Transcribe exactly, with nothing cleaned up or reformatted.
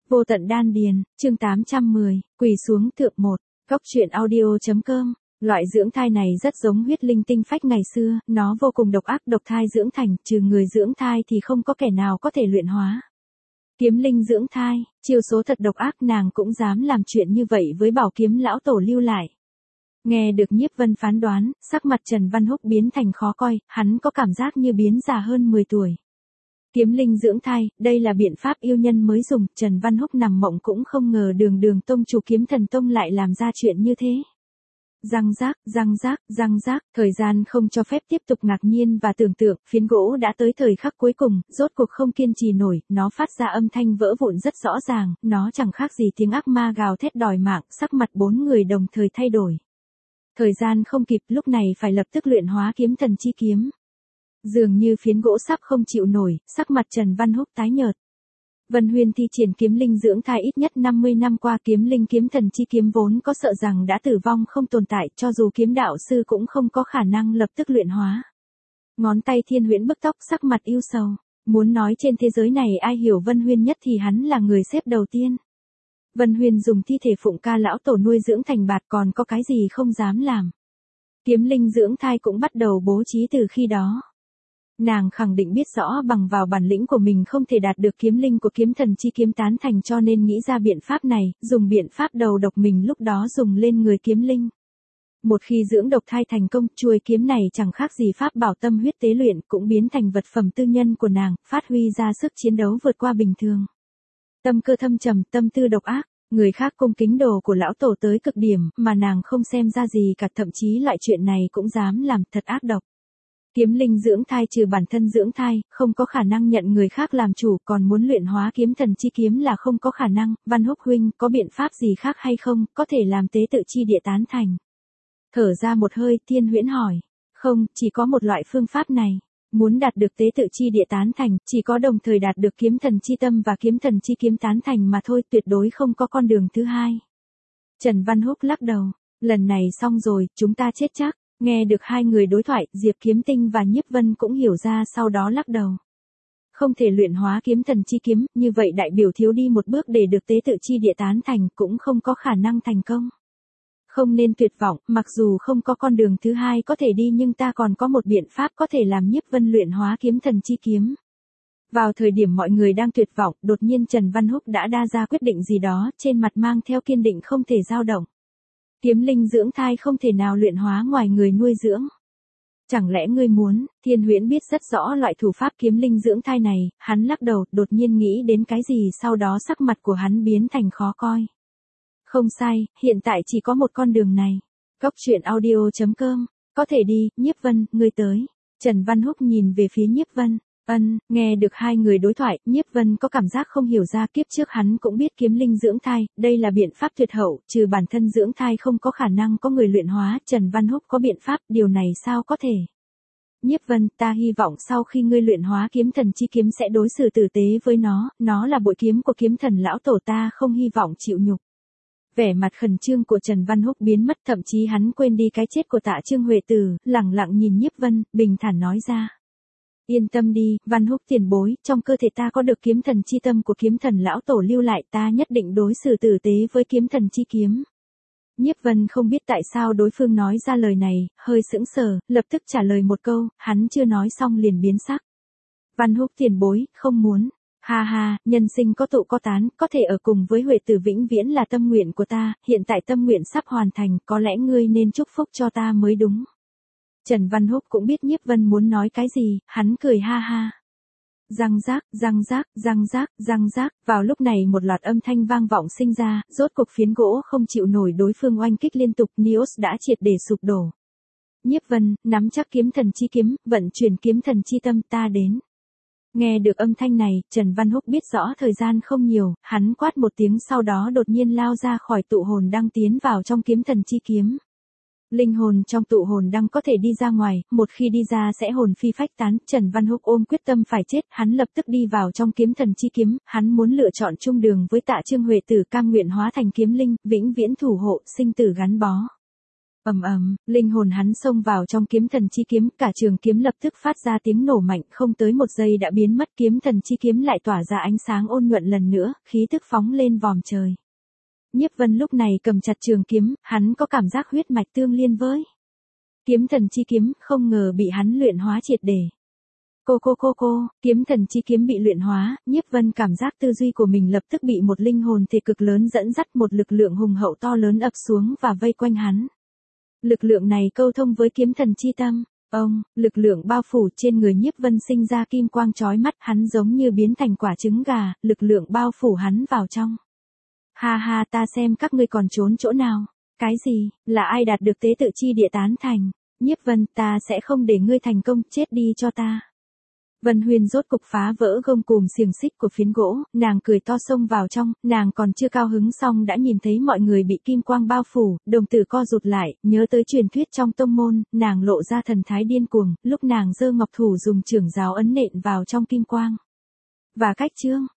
Vô tận đan điền, chương tám trăm mười, quỳ xuống thượng một, góc truyện audio.com. Loại dưỡng thai này rất giống huyết linh tinh phách ngày xưa, nó vô cùng độc ác, độc thai dưỡng thành, trừ người dưỡng thai thì không có kẻ nào có thể luyện hóa. Kiếm linh dưỡng thai, chiêu số thật độc ác, nàng cũng dám làm chuyện như vậy với bảo kiếm lão tổ lưu lại. Nghe được Nhiếp Vân phán đoán, sắc mặt Trần Văn Húc biến thành khó coi, hắn có cảm giác như biến già hơn mười tuổi. Kiếm linh dưỡng thai, đây là biện pháp yêu nhân mới dùng, Trần Văn Húc nằm mộng cũng không ngờ Đường Đường tông chủ Kiếm Thần tông lại làm ra chuyện như thế. Răng rác, răng rác, răng rác, thời gian không cho phép tiếp tục ngạc nhiên và tưởng tượng, phiến gỗ đã tới thời khắc cuối cùng, rốt cuộc không kiên trì nổi, nó phát ra âm thanh vỡ vụn rất rõ ràng, nó chẳng khác gì tiếng ác ma gào thét đòi mạng, sắc mặt bốn người đồng thời thay đổi. Thời gian không kịp, lúc này phải lập tức luyện hóa kiếm thần chi kiếm. Dường như phiến gỗ sắp không chịu nổi, sắc mặt Trần Văn Húc tái nhợt. Vân Huyên thi triển kiếm linh dưỡng thai ít nhất năm mươi năm qua, kiếm linh kiếm thần chi kiếm vốn có sợ rằng đã tử vong không tồn tại, cho dù kiếm đạo sư cũng không có khả năng lập tức luyện hóa. Ngón tay Thiên Huyễn bức tóc, sắc mặt ưu sầu. Muốn nói trên thế giới này ai hiểu Vân Huyên nhất thì hắn là người xếp đầu tiên. Vân Huyên dùng thi thể Phụng Ca lão tổ nuôi dưỡng thành bạt, còn có cái gì không dám làm. Kiếm linh dưỡng thai cũng bắt đầu bố trí từ khi đó. Nàng khẳng định biết rõ bằng vào bản lĩnh của mình không thể đạt được kiếm linh của kiếm thần chi kiếm tán thành, cho nên nghĩ ra biện pháp này, dùng biện pháp đầu độc mình lúc đó dùng lên người kiếm linh. Một khi dưỡng độc thai thành công, chuôi kiếm này chẳng khác gì pháp bảo tâm huyết tế luyện, cũng biến thành vật phẩm tư nhân của nàng, phát huy ra sức chiến đấu vượt qua bình thường. Tâm cơ thâm trầm, tâm tư độc ác, người khác cung kính đồ của lão tổ tới cực điểm, mà nàng không xem ra gì cả, thậm chí loại chuyện này cũng dám làm, thật ác độc. Kiếm linh dưỡng thai trừ bản thân dưỡng thai, không có khả năng nhận người khác làm chủ, còn muốn luyện hóa kiếm thần chi kiếm là không có khả năng. Văn Húc huynh, có biện pháp gì khác hay không, có thể làm tế tự chi địa tán thành? Thở ra một hơi, Thiên Huyễn hỏi. Không, chỉ có một loại phương pháp này. Muốn đạt được tế tự chi địa tán thành, chỉ có đồng thời đạt được kiếm thần chi tâm và kiếm thần chi kiếm tán thành mà thôi, tuyệt đối không có con đường thứ hai. Trần Văn Húc lắc đầu. Lần này xong rồi, chúng ta chết chắc. Nghe được hai người đối thoại, Diệp Kiếm Tinh và Nhiếp Vân cũng hiểu ra, sau đó lắc đầu. Không thể luyện hóa kiếm thần chi kiếm, như vậy đại biểu thiếu đi một bước để được tế tự chi địa tán thành, cũng không có khả năng thành công. Không nên tuyệt vọng, mặc dù không có con đường thứ hai có thể đi, nhưng ta còn có một biện pháp có thể làm Nhiếp Vân luyện hóa kiếm thần chi kiếm. Vào thời điểm mọi người đang tuyệt vọng, đột nhiên Trần Văn Húc đã đa ra quyết định gì đó, trên mặt mang theo kiên định không thể dao động. Kiếm linh dưỡng thai không thể nào luyện hóa ngoài người nuôi dưỡng. Chẳng lẽ ngươi muốn? Thiên Huyễn biết rất rõ loại thủ pháp kiếm linh dưỡng thai này, hắn lắc đầu, đột nhiên nghĩ đến cái gì, sau đó sắc mặt của hắn biến thành khó coi. Không sai, hiện tại chỉ có một con đường này. Góc truyện audio.com, có thể đi, Nhiếp Vân, ngươi tới. Trần Văn Húc nhìn về phía Nhiếp Vân. Ân, nghe được hai người đối thoại, Nhiếp Vân có cảm giác không hiểu ra, kiếp trước hắn cũng biết kiếm linh dưỡng thai, đây là biện pháp tuyệt hậu, trừ bản thân dưỡng thai không có khả năng có người luyện hóa, Trần Văn Húc có biện pháp, điều này sao có thể. Nhiếp Vân, ta hy vọng sau khi ngươi luyện hóa kiếm thần chi kiếm sẽ đối xử tử tế với nó, nó là bội kiếm của kiếm thần lão tổ, ta không hy vọng chịu nhục. Vẻ mặt khẩn trương của Trần Văn Húc biến mất, thậm chí hắn quên đi cái chết của Tạ Trương Huệ Tử, lẳng lặng nhìn Nhiếp Vân, bình thản nói ra. Yên tâm đi, Văn Húc tiền bối, trong cơ thể ta có được kiếm thần chi tâm của kiếm thần lão tổ lưu lại, ta nhất định đối xử tử tế với kiếm thần chi kiếm. Nhiếp Vân không biết tại sao đối phương nói ra lời này, hơi sững sờ, lập tức trả lời một câu, hắn chưa nói xong liền biến sắc. Văn Húc tiền bối, không muốn. Ha ha, nhân sinh có tụ có tán, có thể ở cùng với Huệ Tử vĩnh viễn là tâm nguyện của ta, hiện tại tâm nguyện sắp hoàn thành, có lẽ ngươi nên chúc phúc cho ta mới đúng. Trần Văn Húc cũng biết Nhiếp Vân muốn nói cái gì, hắn cười ha ha. Răng rác, răng rác, răng rác, răng rác, vào lúc này một loạt âm thanh vang vọng sinh ra, rốt cuộc phiến gỗ không chịu nổi đối phương oanh kích liên tục, Nios đã triệt để sụp đổ. Nhiếp Vân, nắm chắc kiếm thần chi kiếm, vận chuyển kiếm thần chi tâm, ta đến. Nghe được âm thanh này, Trần Văn Húc biết rõ thời gian không nhiều, hắn quát một tiếng sau đó đột nhiên lao ra khỏi tụ hồn đăng tiến vào trong kiếm thần chi kiếm. Linh hồn trong tụ hồn đăng có thể đi ra ngoài, một khi đi ra sẽ hồn phi phách tán, Trần Văn Húc ôm quyết tâm phải chết, hắn lập tức đi vào trong kiếm thần chi kiếm, hắn muốn lựa chọn chung đường với Tạ Trương Huệ Tử, cam nguyện hóa thành kiếm linh, vĩnh viễn thủ hộ, sinh tử gắn bó. Ầm ầm, linh hồn hắn xông vào trong kiếm thần chi kiếm, cả trường kiếm lập tức phát ra tiếng nổ mạnh, không tới một giây đã biến mất, kiếm thần chi kiếm lại tỏa ra ánh sáng ôn nhuận lần nữa, khí tức phóng lên vòm trời. Nhiếp Vân lúc này cầm chặt trường kiếm, hắn có cảm giác huyết mạch tương liên với kiếm thần chi kiếm, không ngờ bị hắn luyện hóa triệt để. Cô cô cô cô, kiếm thần chi kiếm bị luyện hóa, Nhiếp Vân cảm giác tư duy của mình lập tức bị một linh hồn thể cực lớn dẫn dắt, một lực lượng hùng hậu to lớn ập xuống và vây quanh hắn. Lực lượng này câu thông với kiếm thần chi tâm. Ông, lực lượng bao phủ trên người Nhiếp Vân sinh ra kim quang chói mắt, hắn giống như biến thành quả trứng gà, lực lượng bao phủ hắn vào trong. Ha ha, ta xem các ngươi còn trốn chỗ nào. Cái gì, là ai đạt được tế tự chi địa tán thành? Nhiếp Vân, ta sẽ không để ngươi thành công, chết đi cho ta. Vân Huyền rốt cục phá vỡ gông cùm xiềng xích của phiến gỗ, nàng cười to xông vào trong, nàng còn chưa cao hứng xong đã nhìn thấy mọi người bị kim quang bao phủ, đồng tử co rụt lại, nhớ tới truyền thuyết trong tông môn, nàng lộ ra thần thái điên cuồng, lúc nàng giơ ngọc thủ dùng chưởng giáo ấn nện vào trong kim quang. Và cách chương